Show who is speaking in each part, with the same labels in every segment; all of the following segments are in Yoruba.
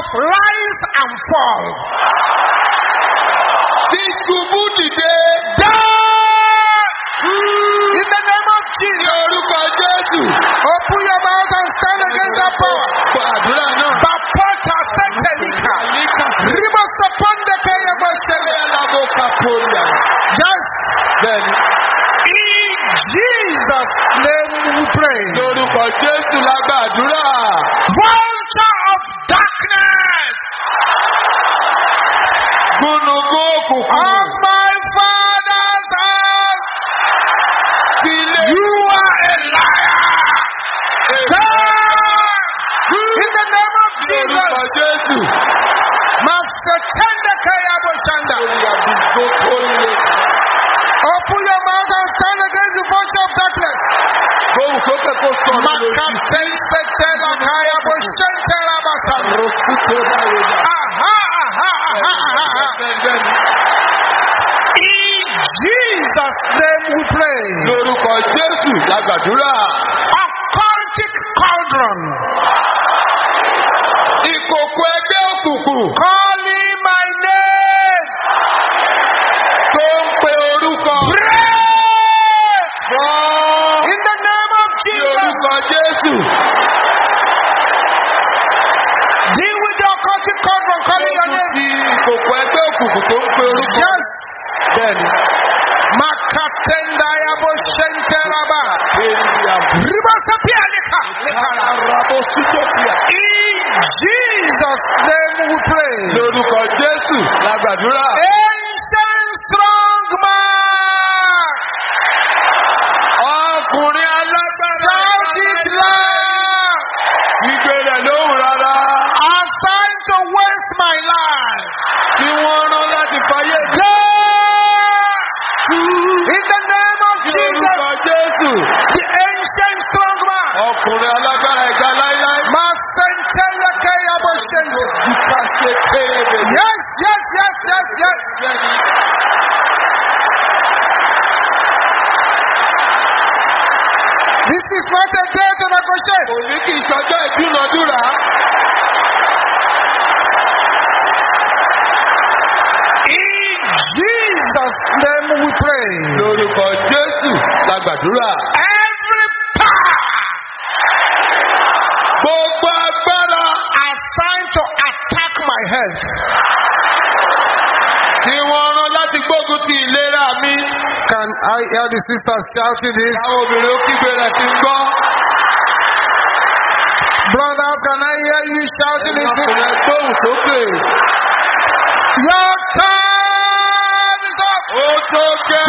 Speaker 1: rise and fall.
Speaker 2: Tìṣubú dìde.
Speaker 1: In the name of
Speaker 2: Ní
Speaker 1: Jesus.
Speaker 2: orúkọ Jésù.
Speaker 1: Open your mouth and stand against that power.
Speaker 2: Àdúrà náà.
Speaker 1: Bapota setelika. Ribosapondeke yabosele. Just
Speaker 2: Bẹ́ẹ̀ni.
Speaker 1: in Jesus' name we pray.
Speaker 2: Lórúkọ Jésù la gbàdúrà.
Speaker 1: Vulture of darkness
Speaker 2: Gbónúgbó òkùnkùn.
Speaker 1: of my father's house.
Speaker 2: Ilé.
Speaker 1: You are a liar. Die in the name of
Speaker 2: Lórúkọ
Speaker 1: Jesus.
Speaker 2: Jésù.
Speaker 1: Master Tendeke Yaboshanda.
Speaker 2: Olùyàbùgbò tó lé.
Speaker 1: Open your mouth and stand against the vulture of darkness.
Speaker 2: Gbóhùn sókè kó sọ̀rọ̀ lójú.
Speaker 1: Makatensetela Kaya Boshentela Basam.
Speaker 2: Rọ̀kútó dáwọ̀ dá.
Speaker 1: Aha.
Speaker 2: Bẹ́ẹ̀ni.
Speaker 1: In Jesus' name we pray.
Speaker 2: Lórúkọ Jésù la gbàdúrà.
Speaker 1: Occultic cauldron.
Speaker 2: Ìkòkò ẹgbẹ́ òkùnkùn.
Speaker 1: Calling my name.
Speaker 2: Tó ń pe orúkọ.
Speaker 1: Pray.
Speaker 2: Fọ́.
Speaker 1: In the name of
Speaker 2: Ní
Speaker 1: Jesus.
Speaker 2: orúkọ Jésù.
Speaker 1: Deal with the occultic cauldron calling your name.
Speaker 2: Ti ìkòkò ẹgbẹ́ òkùnkùn tó ń pe orúkọ.
Speaker 1: Yes.
Speaker 2: Bẹ́ẹ̀ni.
Speaker 1: Makatenda Yaboshentelaba. Ribasapialika.
Speaker 2: Arabosítòpìà.
Speaker 1: In Jesus' name we pray.
Speaker 2: Lórúkọ Jésù la gbàdúrà.
Speaker 1: Ancient strong man.
Speaker 2: Ọkùnrin alágbára.
Speaker 1: Shout it loud.
Speaker 2: Gbígbé rẹ̀ lóhùn rárá.
Speaker 1: Assigned to waste my life.
Speaker 2: Tí wọ́n rán láti fayé mi.
Speaker 1: Die. In the name of
Speaker 2: Lórúkọ
Speaker 1: Jesus.
Speaker 2: Jésù.
Speaker 1: The ancient strong man.
Speaker 2: Ọkùnrin alágbára ẹ̀ga láíláí.
Speaker 1: Masenteleke Yaboshente.
Speaker 2: Ìka ṣe kéèrè.
Speaker 1: Yes.
Speaker 2: Bẹ́ẹ̀ni.
Speaker 1: This is not a day to negotiate.
Speaker 2: Òní kì í ṣọjọ́ ìdúnadúrà.
Speaker 1: In Jesus' name we pray.
Speaker 2: Lórúkọ Jésù la gbàdúrà.
Speaker 1: Every power
Speaker 2: Gbogbo agbára
Speaker 1: assigned to attack my health.
Speaker 2: tí wọ́n rán láti gbógun ti ìlera mi.
Speaker 1: Can I hear the sisters shouting this?
Speaker 2: Àwọn obìnrin ó kígbe rẹ̀ ti ń gbọ́.
Speaker 1: Brothers, can I hear you shouting it?
Speaker 2: Ọkùnrin gbóhùn sókè.
Speaker 1: Your time is up.
Speaker 2: Ó tó gẹ́.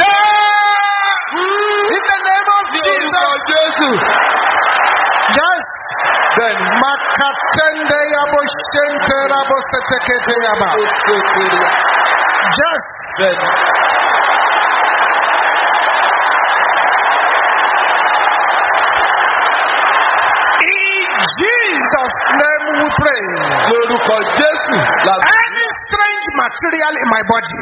Speaker 1: In the name of
Speaker 2: Ní orúkọ
Speaker 1: Jesus.
Speaker 2: Jésù.
Speaker 1: Yes.
Speaker 2: Bẹ́ẹ̀ni.
Speaker 1: Makatende Yaboshente Rabosetekete Yaba.
Speaker 2: Ó tó kéré.
Speaker 1: Yes.
Speaker 2: Bẹ́ẹ̀ni.
Speaker 1: In Jesus' name we pray.
Speaker 2: Lórúkọ Jésù la.
Speaker 1: Any strange material in my body.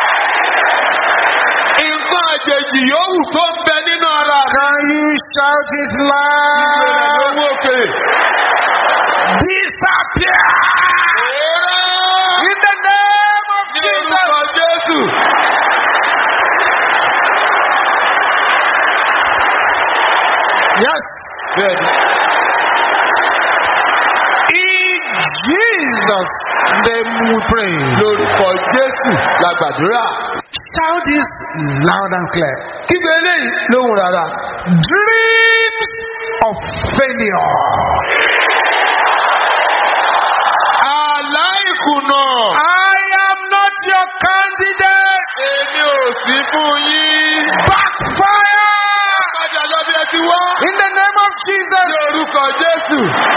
Speaker 2: Nǹkan àjèjì yòówù tó ń bẹ nínú ara mi.
Speaker 1: Can you shout it
Speaker 2: Ìgbèrè
Speaker 1: loud?
Speaker 2: lówó òkè.
Speaker 1: Disappear.
Speaker 2: Òórá.
Speaker 1: In the name of
Speaker 2: Ní
Speaker 1: Jesus.
Speaker 2: orúkọ Jésù.
Speaker 1: Yes.
Speaker 2: Bẹ́ẹ̀ni.
Speaker 1: In Jesus' name we pray.
Speaker 2: Lórúkọ Jésù la gbàdúrà.
Speaker 1: Shout this loud and clear.
Speaker 2: Kígbe eléyìí lóhùn rárá.
Speaker 1: Dreams of failure.
Speaker 2: Àlá ìkùnà.
Speaker 1: I am not your candidate.
Speaker 2: Èmi ò sí fún yín.
Speaker 1: Backfire.
Speaker 2: Bájà lọ bí ẹ ti wá.
Speaker 1: In the name of Jesus.
Speaker 2: Ní orúkọ Jésù.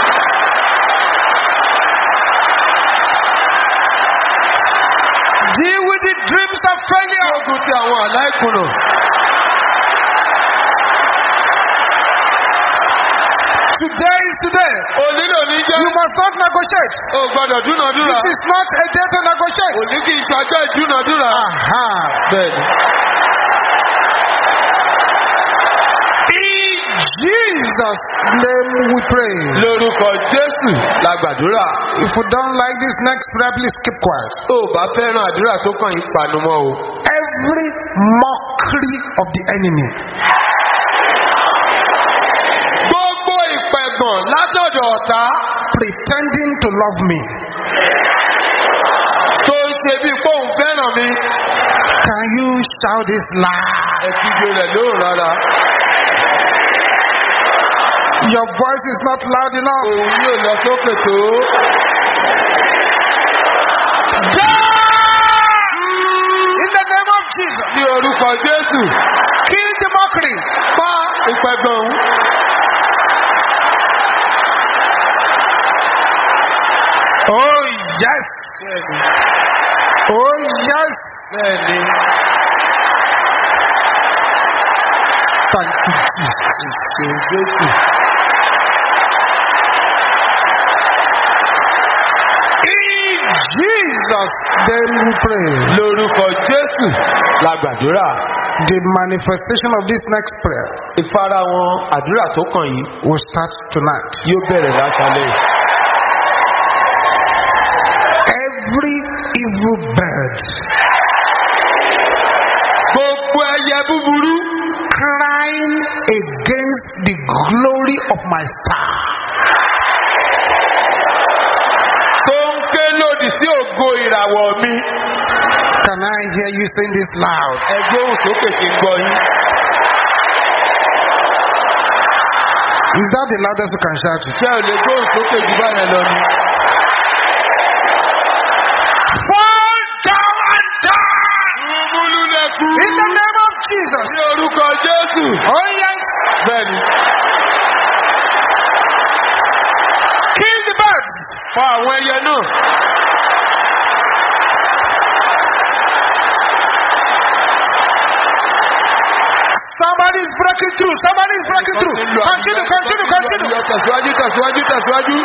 Speaker 1: Deal with the dreams of failure.
Speaker 2: Ogun ti àwọn àlá ìkùnà.
Speaker 1: Today is today.
Speaker 2: Òní ló ní jẹ́.
Speaker 1: You must not negotiate.
Speaker 2: O gbọ́dọ̀ dúnadúrà.
Speaker 1: This is not a day to negotiate.
Speaker 2: Òní kì í ṣọjọ́ ìdúnadúrà.
Speaker 1: Aha.
Speaker 2: Bẹ́ẹ̀ni.
Speaker 1: In Jesus' name we pray.
Speaker 2: Lórúkọ Jésù la gbàdúrà.
Speaker 1: If you don't like this next prayer, please keep quiet.
Speaker 2: Tó o bá fẹ́ràn àdúrà tó kàn yín panumọ́ o.
Speaker 1: Every mockery of the enemy.
Speaker 2: Gbogbo ìpẹ̀gàn látọ̀dọ̀ ọ̀tá.
Speaker 1: Pretending to love me.
Speaker 2: Tó ń ṣe bí pòun fẹ́ràn mi.
Speaker 1: Can you shout this loud?
Speaker 2: Ẹ̀kígbe rẹ̀ lóhùn rárá.
Speaker 1: Your voice is not loud enough.
Speaker 2: Òun yóò lọ sókè tó.
Speaker 1: In the name of Jesus.
Speaker 2: Ní orúkọ Jésù.
Speaker 1: Kill the mockery.
Speaker 2: Pa ìpẹ̀gàn.
Speaker 1: Oh yes. Oh yes.
Speaker 2: Bẹ́ẹ̀ni.
Speaker 1: Thank you, Jesus.
Speaker 2: Jésù.
Speaker 1: In Jesus' name we pray.
Speaker 2: Lórúkọ Jésù la gbàdúrà.
Speaker 1: The manifestation of this next prayer
Speaker 2: Ìfarahàn àdúrà tó kàn yìí
Speaker 1: will start tonight.
Speaker 2: yóò bẹ̀rẹ̀ láṣálẹ̀.
Speaker 1: Every evil bird
Speaker 2: Gbogbo ẹyẹ búburú
Speaker 1: crying against the glory of my star.
Speaker 2: tó ń ké lòdì sí ògo ìràwọ̀ mi.
Speaker 1: Can I hear you saying this loud?
Speaker 2: Ẹgbẹ́ òun sókè kí n gbọ́ yín.
Speaker 1: Is that the loudest you can shout it?
Speaker 2: Ṣé ò lè gbóhùn sókè jù báyẹn lọ ni?
Speaker 1: Fall down and die
Speaker 2: Rúmúlú lẹ́kú.
Speaker 1: in the name of Jesus.
Speaker 2: Ní orúkọ Jésù.
Speaker 1: Oh yes.
Speaker 2: Bẹ́ẹ̀ni.
Speaker 1: Kill the birds.
Speaker 2: Fa àwọn ẹyẹ náà.
Speaker 1: Somebody is breaking through. Somebody is breaking through. Continue.
Speaker 2: Tẹ̀síwájú, tẹ̀síwájú, tẹ̀síwájú.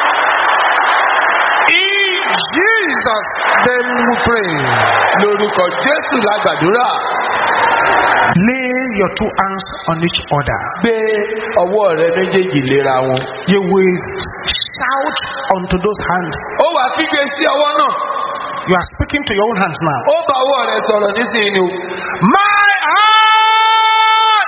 Speaker 1: In Jesus' name we pray.
Speaker 2: Lórúkọ Jésù la gbàdúrà.
Speaker 1: Lay your two hands on each other.
Speaker 2: Gbé ọwọ́ rẹ méjèèjì léra wọn.
Speaker 1: You will shout unto those hands.
Speaker 2: Ó wàá kígbe sí ọwọ́ náà.
Speaker 1: You are speaking to your own hands now.
Speaker 2: Ó bá ọwọ́ rẹ sọ̀rọ̀ nísìnyí ni o.
Speaker 1: My hand.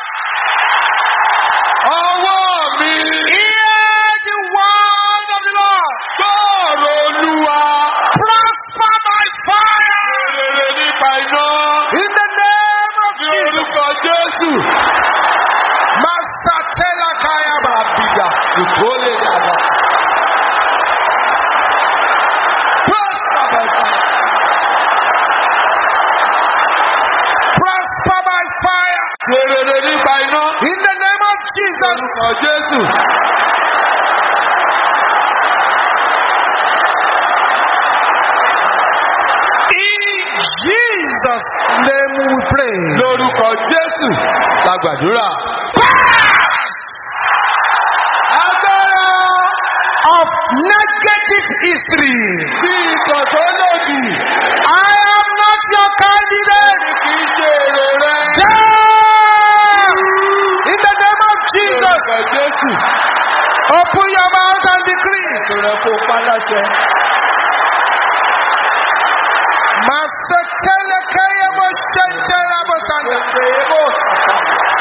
Speaker 2: Ọwọ́ mi.
Speaker 1: Hear the word of the Lord.
Speaker 2: Gbọ́ọ̀rọ̀ Olúwa.
Speaker 1: Prosper my fire.
Speaker 2: Rere nípa iná.
Speaker 1: In the name of
Speaker 2: Ní
Speaker 1: Jesus.
Speaker 2: orúkọ Jésù.
Speaker 1: Master Tela Kayaba.
Speaker 2: Àbíjà ìkólé dàgbà.
Speaker 1: Prosper by fire.
Speaker 2: Rere nípa iná.
Speaker 1: In the name of Jesus.
Speaker 2: Orúkọ Jésù.
Speaker 1: In Jesus' name we pray.
Speaker 2: Lórúkọ Jésù la gbàdúrà. Agbára
Speaker 1: Of negative history.
Speaker 2: bí ìtàn tó lòdì.
Speaker 1: I am not your candidate.
Speaker 2: Kì í ṣe èrò rẹ.
Speaker 1: Down! In the name of Jesus.
Speaker 2: Lórúkọ Jésù.
Speaker 1: Open your mouth and decree.
Speaker 2: Ètò rẹ̀ kó pa láṣẹ.
Speaker 1: Masekele kayabo shentera bosanda.
Speaker 2: Èèbò sàkà.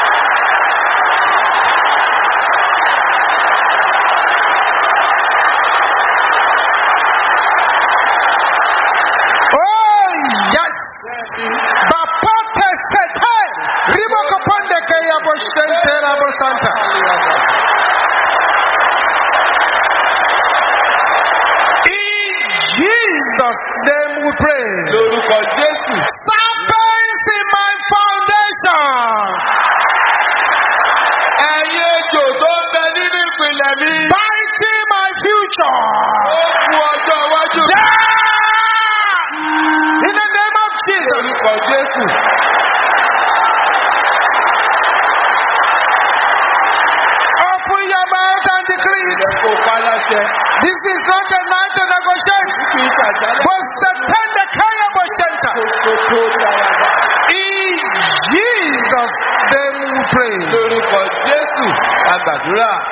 Speaker 1: Oh yes. Bapote sete. Ribo kaponde kayabo shentera bosanda. In Jesus' name we pray.
Speaker 2: Lórúkọ Jésù.
Speaker 1: Serpents in my foundation.
Speaker 2: Ẹyẹ ejò tó ń bẹ nínú ìpìlẹ̀ mi.
Speaker 1: Biting my future.
Speaker 2: Ó kú ọjọ́ iwájú.
Speaker 1: Down! In the name of Jesus.
Speaker 2: Lórúkọ Jésù.
Speaker 1: Open your mouth and decree it.
Speaker 2: Rẹ̀ kó pa láṣẹ.
Speaker 1: This is not a night to negotiate.
Speaker 2: Kì í ṣàṣálẹ̀.
Speaker 1: But September Kaya Boshenta.
Speaker 2: Kókó dára bá.
Speaker 1: In Jesus' name we pray.
Speaker 2: Lórúkọ Jésù, a gbàdúrà.